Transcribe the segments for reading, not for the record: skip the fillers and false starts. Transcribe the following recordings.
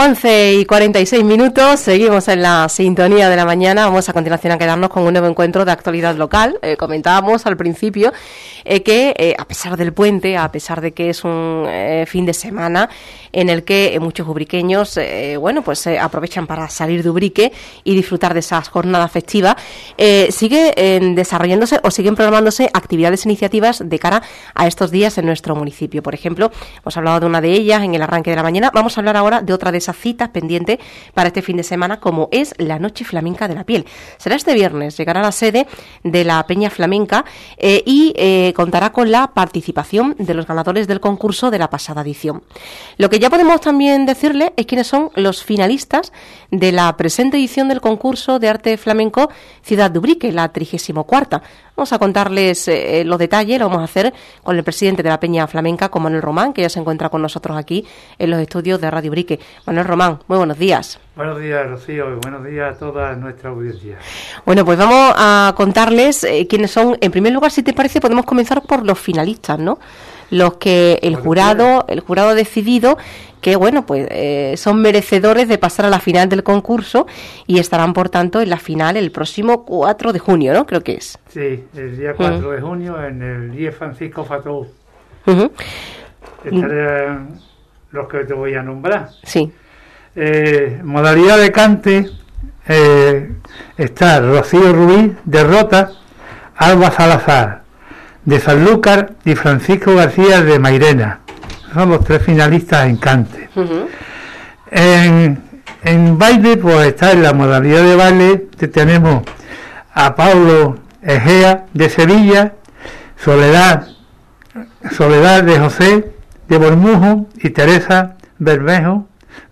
11:46, seguimos en la sintonía de la mañana. Vamos a continuación a quedarnos con un nuevo encuentro de actualidad local. Comentábamos al principio que a pesar del puente, a pesar de que es un fin de semana en el que muchos ubriqueños aprovechan para salir de Ubrique y disfrutar de esas jornadas festivas, sigue desarrollándose o siguen programándose actividades e iniciativas de cara a estos días en nuestro municipio. Por ejemplo, hemos hablado de una de ellas en el arranque de la mañana. Vamos a hablar ahora de otra de esas citas pendientes para este fin de semana, como es la Noche Flamenca de la Piel. Será este viernes, llegará a la sede de la Peña Flamenca y contará con la participación de los ganadores del concurso de la pasada edición. Lo que ya podemos también decirle es quiénes son los finalistas de la presente edición del concurso de arte flamenco Ciudad de Ubrique, la 34ª. Vamos a contarles los detalles, lo vamos a hacer con el presidente de la Peña Flamenca, con Manuel Román, que ya se encuentra con nosotros aquí en los estudios de Radio Ubrique. Manuel Román, muy buenos días. Buenos días, Rocío, y buenos días a toda nuestra audiencia. Bueno, pues vamos a contarles quiénes son. En primer lugar, si te parece, podemos comenzar por los finalistas, ¿no? Los que el jurado ha decidido que, son merecedores de pasar a la final del concurso y estarán, por tanto, en la final el próximo 4 de junio, ¿no? Creo que es. Sí, el día 4 de junio en el IE Francisco Fatou. Estarán los que te voy a nombrar. Sí. Modalidad de cante, está Rocío Ruiz de Rota, Alba Salazar de Sanlúcar y Francisco García de Mairena. Son los tres finalistas en cante. En baile, pues está en la modalidad de baile, tenemos a Pablo Egea de Sevilla, Soledad de José de Bormujo y Teresa Barbero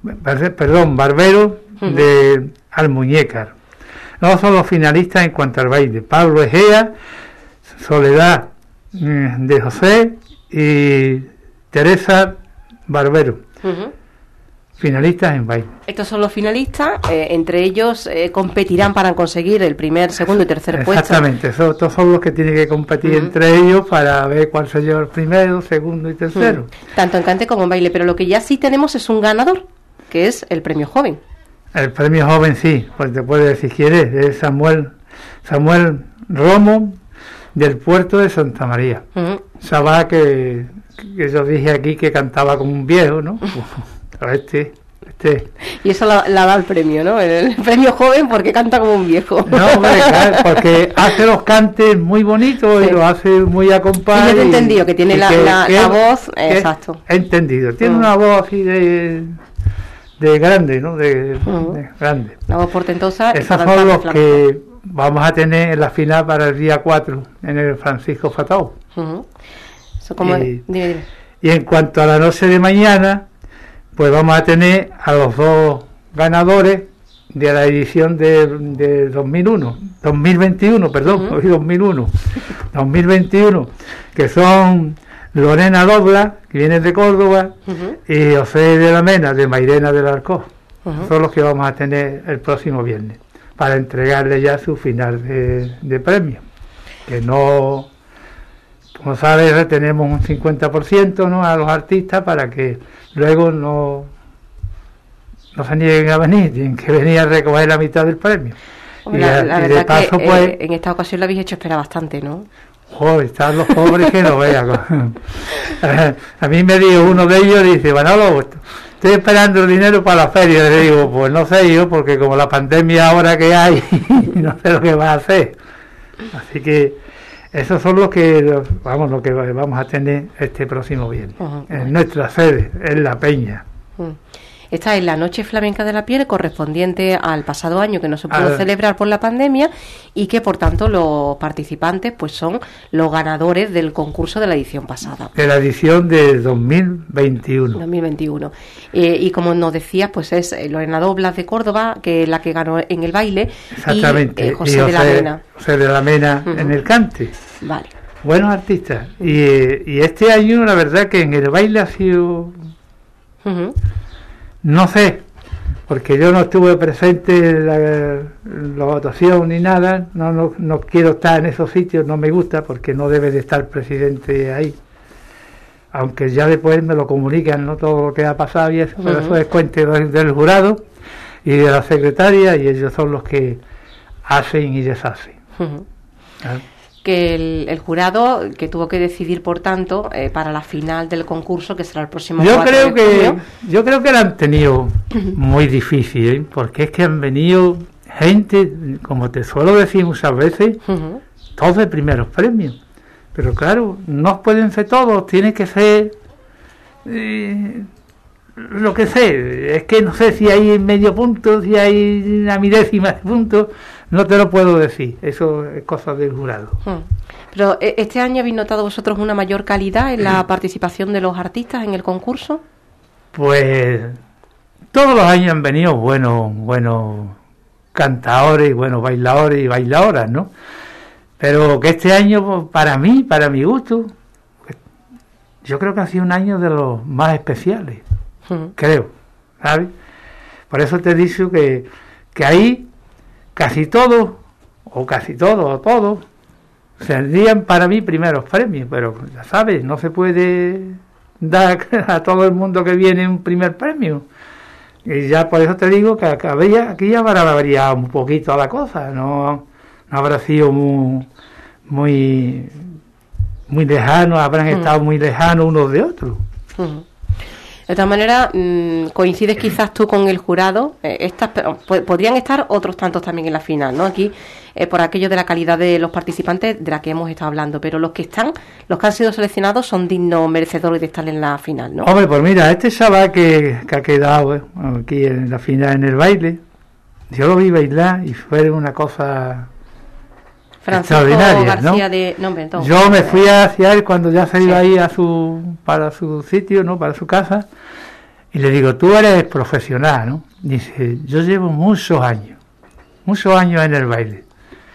de Almuñécar. No son los finalistas en cuanto al baile. Pablo Egea, Soledad de José y Teresa Barbero. Finalistas en baile. Estos son los finalistas, entre ellos competirán para conseguir el primer, segundo y tercer puesto. Exactamente, estos son los que tienen que competir entre ellos para ver cuál se lleva el primero, segundo y tercero. Tanto en cante como en baile, pero lo que ya sí tenemos es un ganador, que es el premio joven. El premio joven sí, pues te puede decir quién es Samuel Romo del puerto de Santa María. Sabá que yo dije aquí que cantaba como un viejo, ¿no? Este. Y eso la da el premio, ¿no? El premio joven porque canta como un viejo. No, hombre, claro, porque hace los cantes muy bonitos y los hace muy a compás. Sí, yo te he entendido, que tiene la voz, exacto. He entendido, tiene una voz así de grande, ¿no? De grande. La voz portentosa. Esos son los que vamos a tener en la final para el día 4 en el Francisco Fatou. Eso como dime. Y en cuanto a la noche de mañana, pues vamos a tener a los dos ganadores de la edición de 2021, que son Lorena Dobla, que viene de Córdoba, y José de la Mena, de Mairena del Arcó. Son los que vamos a tener el próximo viernes, para entregarle ya su final de premio. Que no, como sabes, tenemos un 50%, ¿no?, a los artistas para que luego no se nieguen a venir, tienen que venir a recoger la mitad del premio. Hombre, la verdad de paso, que pues, en esta ocasión lo habéis hecho esperar bastante, ¿no? Joder, están los pobres que no vean. A mí me dijo uno de ellos, dice, Manolo, estoy esperando el dinero para la feria. Le digo, pues no sé yo, porque como la pandemia ahora que hay, no sé lo que va a hacer. Así que esos son los que vamos a tener este próximo viernes, en nuestra sede, en La Peña. Esta es la Noche Flamenca de la Piel, correspondiente al pasado año, que no se pudo celebrar por la pandemia, y que por tanto los participantes pues son los ganadores del concurso de la edición pasada. De la edición de 2021. Y como nos decías, pues es Lorena Doblas de Córdoba, que es la que ganó en el baile. Exactamente. Y José de la Mena. José de la Mena en el cante. Vale. Buenos artistas. Y este año, la verdad, que en el baile ha sido... No sé, porque yo no estuve presente en la votación ni nada, no quiero estar en esos sitios, no me gusta, porque no debe de estar el presidente ahí. aunque ya después me lo comunican, no todo lo que ha pasado y eso, pero eso es cuenta del jurado y de la secretaria, y ellos son los que hacen y deshacen. Que el jurado que tuvo que decidir, por tanto, para la final del concurso, que será el próximo 4 de junio. Yo creo que la han tenido muy difícil, ¿eh? Porque es que han venido gente, como te suelo decir muchas veces, todos de primeros premios. Pero claro, no pueden ser todos, tiene que ser lo que sé. Es que no sé si hay medio punto, si hay una milésima de punto, no te lo puedo decir. Eso es cosa del jurado. Pero ¿este año habéis notado vosotros una mayor calidad en la participación de los artistas en el concurso? Pues todos los años han venido buenos cantadores, buenos bailadores y bailadoras, ¿no? Pero que este año, para mí, para mi gusto, yo creo que ha sido un año de los más especiales, creo, ¿sabes? Por eso te he dicho que ahí casi todos, o todos, serían para mí primeros premios, pero ya sabes, no se puede dar a todo el mundo que viene un primer premio. Y ya por eso te digo que aquí ya habrá variado un poquito la cosa, no habrá sido muy lejano, habrán estado muy lejanos unos de otros. De todas maneras, coincides quizás tú con el jurado, podrían estar otros tantos también en la final, ¿no? Aquí, por aquello de la calidad de los participantes de la que hemos estado hablando, pero los que han sido seleccionados son dignos merecedores de estar en la final, ¿no? Hombre, pues mira, este chaval que ha quedado aquí en la final, en el baile, yo lo vi bailar y fue una cosa extraordinaria, ¿no? Yo me fui hacia él cuando ya se iba ahí para su sitio, ¿no? Para su casa, y le digo, tú eres profesional, ¿no? Dice, yo llevo muchos años en el baile.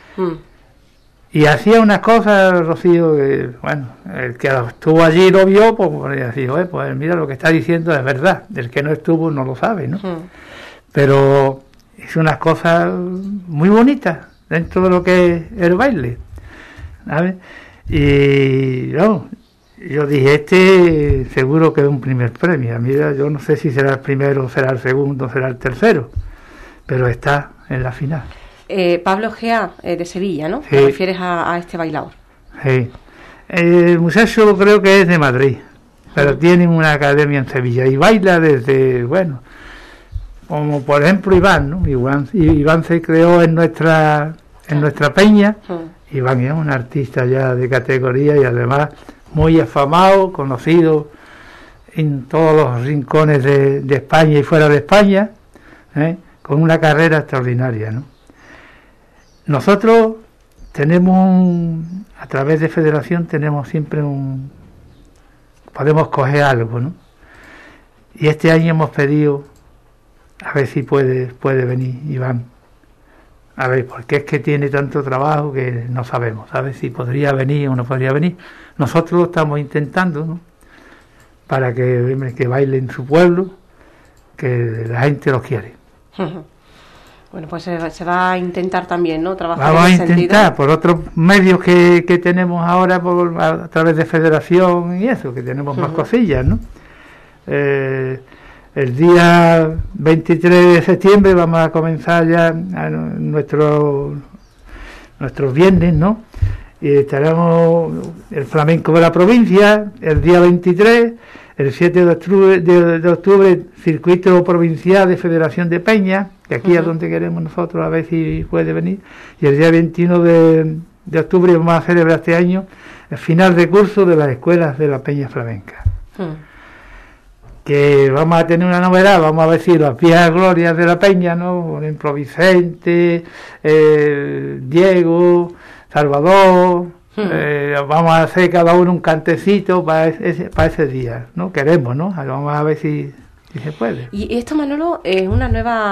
Y hacía unas cosas, Rocío, que, bueno, el que estuvo allí lo vio, pues decía, pues mira, lo que está diciendo es verdad, el que no estuvo no lo sabe, ¿no? Pero hizo unas cosas muy bonitas dentro de lo que es el baile, ¿sabes? Y no, yo dije, seguro que es un primer premio. Mira, yo no sé si será el primero, será el segundo, será el tercero, pero está en la final. Pablo Gea, de Sevilla, ¿no? Sí. ¿Te refieres a este bailador? Sí. El muchacho creo que es de Madrid, pero tiene una academia en Sevilla y baila desde, bueno, como por ejemplo Iván, ¿no? Iván se creó en nuestra peña. Iván es un artista ya de categoría y además muy afamado, conocido en todos los rincones de España y fuera de España, con una carrera extraordinaria, ¿no? Nosotros tenemos a través de Federación tenemos siempre podemos coger algo, ¿no? Y este año hemos pedido a ver si puede venir Iván. A ver, porque es que tiene tanto trabajo que no sabemos, ¿sabes? Si podría venir o no podría venir. Nosotros lo estamos intentando, ¿no? Para que baile en su pueblo, que la gente lo quiere. Bueno, pues se va a intentar también, ¿no? Trabajar Vamos en ese a intentar, sentido. por otros medios que tenemos ahora, a través de Federación y eso, que tenemos más cosillas, ¿no? El día 23 de septiembre vamos a comenzar ya nuestros viernes, ¿no? Y estaremos el flamenco de la provincia, el día 23, el 7 de octubre, circuito provincial de Federación de Peña, que aquí es donde queremos nosotros, a ver si puede venir, y el día 21 de octubre vamos a celebrar este año el final de curso de las escuelas de la Peña Flamenca. Que vamos a tener una novedad, vamos a ver si las viejas glorias de la Peña, ¿no? Por ejemplo, Vicente, Diego, Salvador, vamos a hacer cada uno un cantecito para ese día, ¿no? Queremos, ¿no? Vamos a ver si se puede. Y esto, Manolo, es una nueva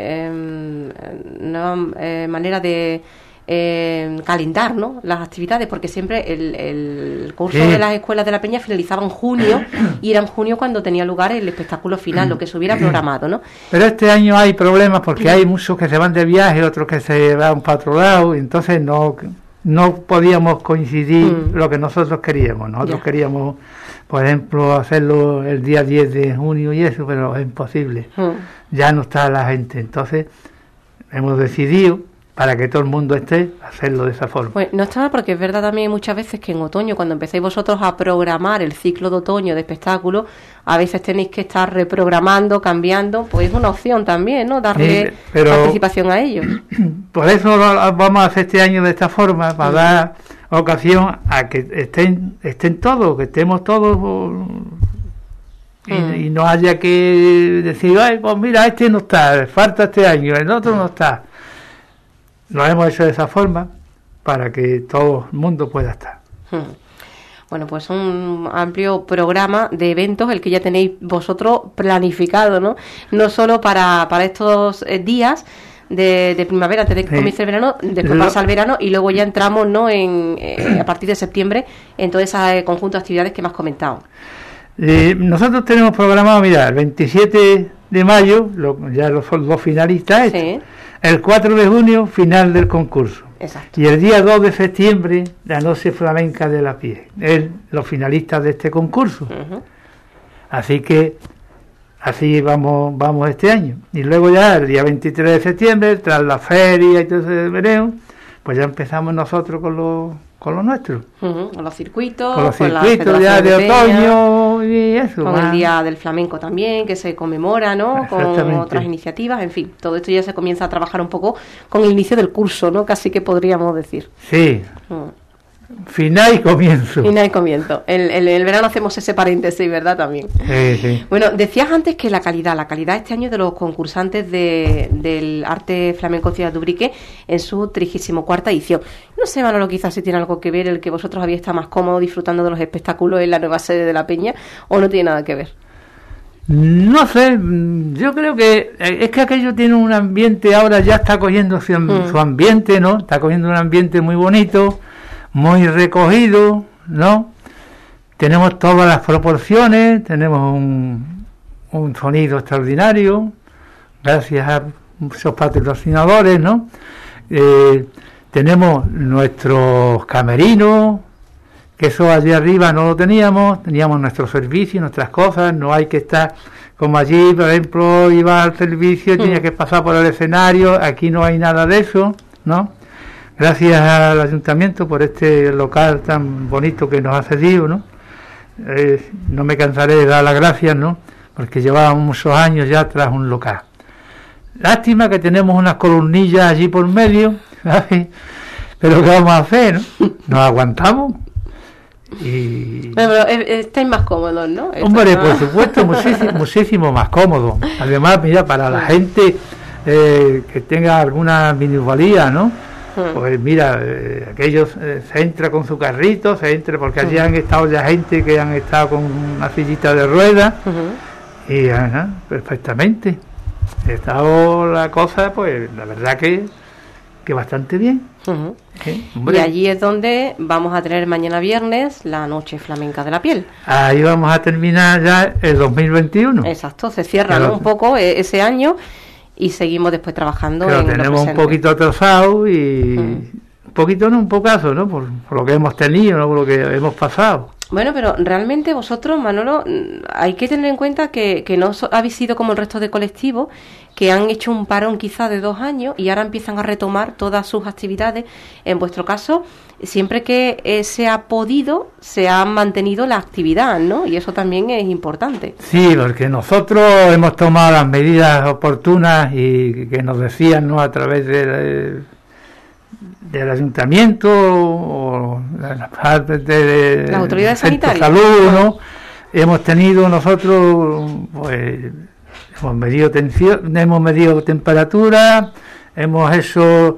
manera de calendar, ¿no? Las actividades, porque siempre el curso de las escuelas de la Peña finalizaba en junio y era en junio cuando tenía lugar el espectáculo final, lo que se hubiera programado, ¿no? Pero este año hay problemas porque hay muchos que se van de viaje, otros que se van para otro lado, y entonces no podíamos coincidir lo que nosotros queríamos. Nosotros queríamos por ejemplo, hacerlo el día 10 de junio y eso, pero es imposible. Ya no está la gente. Entonces, hemos decidido, para que todo el mundo esté, hacerlo de esa forma. Pues no está mal, porque es verdad también muchas veces que en otoño, cuando empecéis vosotros a programar el ciclo de otoño de espectáculos, a veces tenéis que estar reprogramando, cambiando, pues es una opción también, ¿no? Darle participación a ellos. Por eso lo vamos a hacer este año de esta forma, para dar ocasión a que estén todos, que estemos todos y no haya que decir, ay, pues mira, este no está, falta este año, el otro no está. Lo hemos hecho de esa forma para que todo el mundo pueda estar. Bueno, pues un amplio programa de eventos, el que ya tenéis vosotros planificado, ¿no? No solo para estos días de primavera, antes de que comience el verano, después pasa el verano y luego ya entramos, ¿no? A partir de septiembre en todo ese conjunto de actividades que me has comentado. Nosotros tenemos programado, mira, el 27 de mayo, ya los finalistas, sí. El 4 de junio, final del concurso. Exacto. Y el día 2 de septiembre, la Noche Flamenca de la Piel. Los finalistas de este concurso. Así que, así vamos este año. Y luego ya, el día 23 de septiembre, tras la feria y todo ese verano, pues ya empezamos nosotros con lo nuestro. Con los circuitos. Con los circuitos ya de otoño y eso. Con el Día del Flamenco también, que se conmemora, ¿no? Con otras iniciativas, en fin. Todo esto ya se comienza a trabajar un poco con el inicio del curso, ¿no? Casi que podríamos decir. Sí. Final y comienzo. Final y comienzo. El verano hacemos ese paréntesis, ¿verdad? También. Sí. Bueno, decías antes que la calidad este año de los concursantes del arte flamenco Ciudad de Ubrique en su 34ª edición. No sé, Manolo, quizás si tiene algo que ver el que vosotros habéis estado más cómodos disfrutando de los espectáculos en la nueva sede de La Peña, o no tiene nada que ver. No sé, yo creo que es que aquello tiene un ambiente, ahora ya está cogiendo su ambiente, ¿no? Está cogiendo un ambiente muy bonito, muy recogido, ¿no? Tenemos todas las proporciones, tenemos un sonido extraordinario, gracias a muchos patrocinadores, ¿no? Tenemos nuestros camerinos, que eso allí arriba no lo teníamos nuestro servicio, nuestras cosas, no hay que estar como allí, por ejemplo, iba al servicio y tenía que pasar por el escenario, aquí no hay nada de eso, ¿no? Gracias al ayuntamiento por este local tan bonito que nos ha cedido, ¿no? No me cansaré de dar las gracias, ¿no? Porque llevábamos muchos años ya tras un local. Lástima que tenemos unas columnillas allí por medio, ¿sabes? Pero ¿qué vamos a hacer, no? Nos aguantamos. Y... Pero estáis más cómodos, ¿no? Hombre, por supuesto, muchísimo más cómodo. Además, mira, para la gente que tenga alguna minusvalía, ¿no? Pues mira, aquellos se entra con su carrito, porque allí han estado ya gente que han estado con una sillita de ruedas y perfectamente. Ha estado la cosa, pues la verdad que bastante bien. ¿Sí? Y allí es donde vamos a tener mañana viernes la Noche Flamenca de la Piel. Ahí vamos a terminar ya el 2021. Exacto, se cierra, ¿no? Un poco ese año. Y seguimos después trabajando. Pero tenemos un poquito atrasado y un poquito, no, un pocazo, ¿no? Por lo que hemos tenido, ¿no? Por lo que hemos pasado. Bueno, pero realmente vosotros, Manolo, hay que tener en cuenta que no habéis sido como el resto de colectivos que han hecho un parón quizá de 2 años y ahora empiezan a retomar todas sus actividades. En vuestro caso, siempre que se ha podido, se ha mantenido la actividad, ¿no? Y eso también es importante. Sí, porque nosotros hemos tomado las medidas oportunas y que nos decían, ¿no? A través del ayuntamiento o de las autoridades sanitarias, salud, ¿no? Hemos tenido nosotros, pues, hemos medido tensión, hemos medido temperatura, hemos hecho,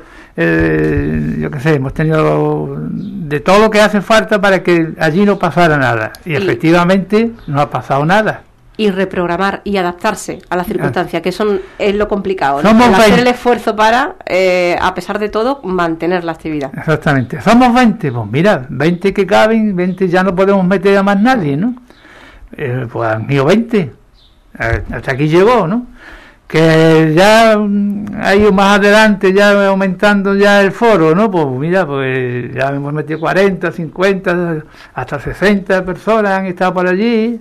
yo qué sé, hemos tenido de todo lo que hace falta para que allí no pasara nada. Y efectivamente no ha pasado nada. Y reprogramar y adaptarse a las circunstancias, que eso es lo complicado, ¿no? Hacer el esfuerzo para, a pesar de todo, mantener la actividad. Exactamente. Somos 20, pues mira, 20 que caben, 20 ya no podemos meter a más nadie, ¿no? Pues han ido 20. Hasta aquí llegó, ¿no? Que ya ha ido más adelante, ya aumentando ya el foro, ¿no? Pues mira, pues ya hemos metido 40, 50, hasta 60 personas han estado por allí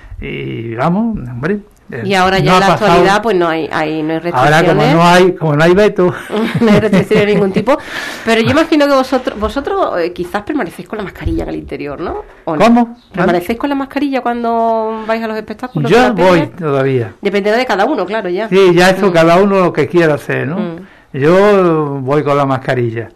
y vamos, hombre. Y ahora ya no en la actualidad pues no hay restricciones. Ahora como no hay veto. No hay restricciones de ningún tipo. Pero yo imagino que vosotros quizás permanecéis con la mascarilla en el interior, ¿no? ¿O no? ¿Cómo? ¿Permanecéis con la mascarilla cuando vais a los espectáculos? Yo voy todavía. Dependerá de cada uno, claro, ya. Sí, ya eso cada uno lo que quiera hacer, ¿no? Yo voy con la mascarilla.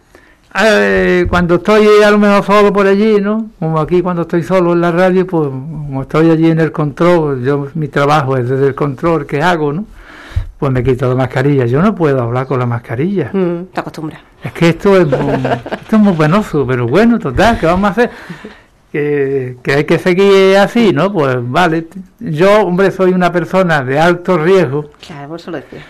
Cuando estoy a lo mejor solo por allí, ¿no? Como aquí cuando estoy solo en la radio, pues como estoy allí en el control, mi trabajo es desde el control que hago, ¿no? Pues me quito la mascarilla. Yo no puedo hablar con la mascarilla. Te acostumbras. Es que esto es muy penoso, pero bueno, total, ¿qué vamos a hacer? Que hay que seguir así, ¿no? Pues vale. Yo, hombre, soy una persona de alto riesgo. Claro, por eso lo decía.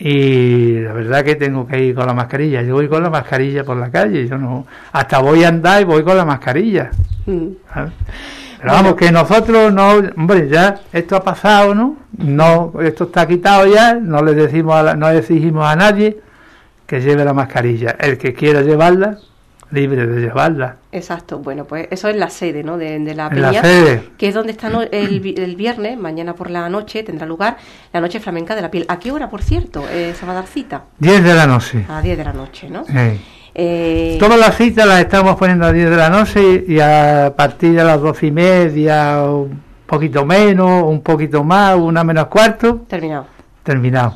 Y la verdad que tengo que ir con la mascarilla. Yo voy con la mascarilla por la calle. Yo no, hasta voy a andar y voy con la mascarilla. ¿Sabes? Pero vamos, que nosotros no, hombre, ya esto ha pasado, ¿no? No, esto está quitado ya. No le decimos, no exigimos a nadie que lleve la mascarilla. El que quiera llevarla, libre de llevarla. Exacto, bueno, pues eso es la sede, ¿no? de la Peña, la que es donde está el viernes, mañana por la noche, tendrá lugar la Noche Flamenca de la Piel. ¿A qué hora, por cierto, se va a dar cita? 10 de la noche. A 10 de la noche, ¿no? Todas las citas las estamos poniendo a 10 de la noche y a partir de las 12:30, un poquito menos, un poquito más, 1:45. Terminado.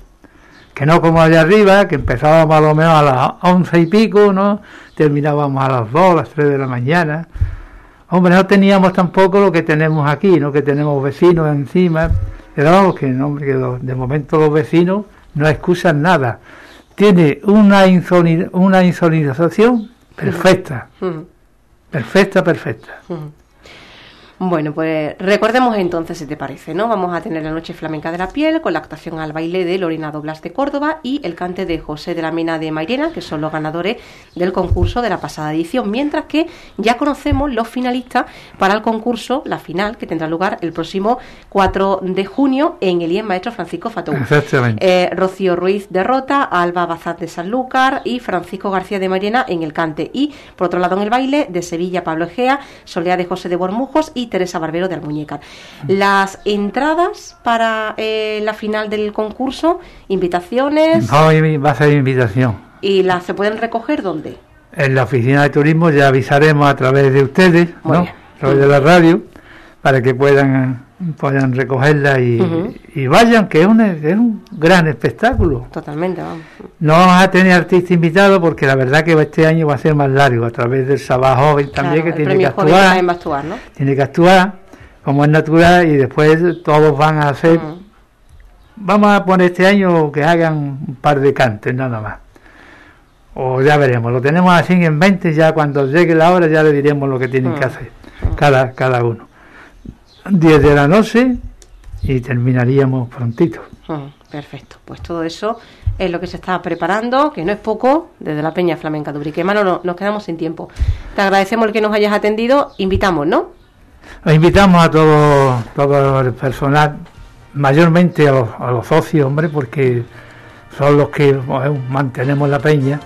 Que no como allá arriba, que empezábamos a lo menos a las 11 y pico, ¿no? Terminábamos a las 2, las 3 de la mañana. Hombre, no teníamos tampoco lo que tenemos aquí, ¿no? Que tenemos vecinos encima. Pero vamos, que no, hombre, que de momento los vecinos no excusan nada. Tiene una insonorización perfecta. Perfecta. Bueno, pues recordemos entonces, si te parece, ¿no? Vamos a tener la Noche Flamenca de la Piel con la actuación al baile de Lorena Doblas de Córdoba y el cante de José de la Mena de Mairena, que son los ganadores del concurso de la pasada edición, mientras que ya conocemos los finalistas para el concurso, la final, que tendrá lugar el próximo 4 de junio en el IES Maestro Francisco Fatú. Exactamente. Rocío Ruiz de Rota, Alba Bazat de Sanlúcar y Francisco García de Mairena en el cante. Y, por otro lado, en el baile, de Sevilla, Pablo Egea, Soledad de José de Bormujos y Teresa Barbero de Almuñécar. Las entradas para la final del concurso, invitaciones. No, va a ser invitación. ¿Y las se pueden recoger dónde? En la oficina de turismo ya avisaremos a través de ustedes, ¿no? A través de la radio, para que puedan recogerla y vayan, que es un gran espectáculo. Totalmente, vamos. No vamos a tener artistas invitados porque la verdad que este año va a ser más largo, a través del Sabá Joven también, que tiene que actuar, ¿no? Tiene que actuar como es natural y después todos van a hacer, vamos a poner este año que hagan un par de cantes nada más. O ya veremos, lo tenemos así en mente, ya cuando llegue la hora ya le diremos lo que tienen que hacer cada uno. 10 de la noche y terminaríamos prontito. Perfecto, pues todo eso es lo que se está preparando, que no es poco, desde la Peña Flamenca de Ubrique. Mano, nos quedamos sin tiempo. Te agradecemos el que nos hayas atendido, invitamos, ¿no? Los invitamos a todo el personal, mayormente a los socios, hombre, porque son los que mantenemos la peña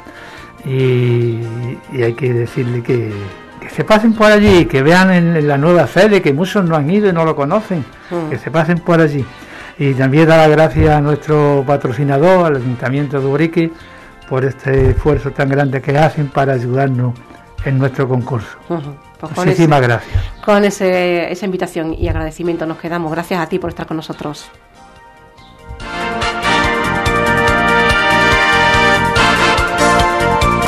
y hay que decirle que se pasen por allí, que vean en la nueva sede, que muchos no han ido y no lo conocen, que se pasen por allí. Y también dar las gracias a nuestro patrocinador, al Ayuntamiento de Ubrique, por este esfuerzo tan grande que hacen para ayudarnos en nuestro concurso. Pues muchísimas gracias. Con esa invitación y agradecimiento nos quedamos. Gracias a ti por estar con nosotros.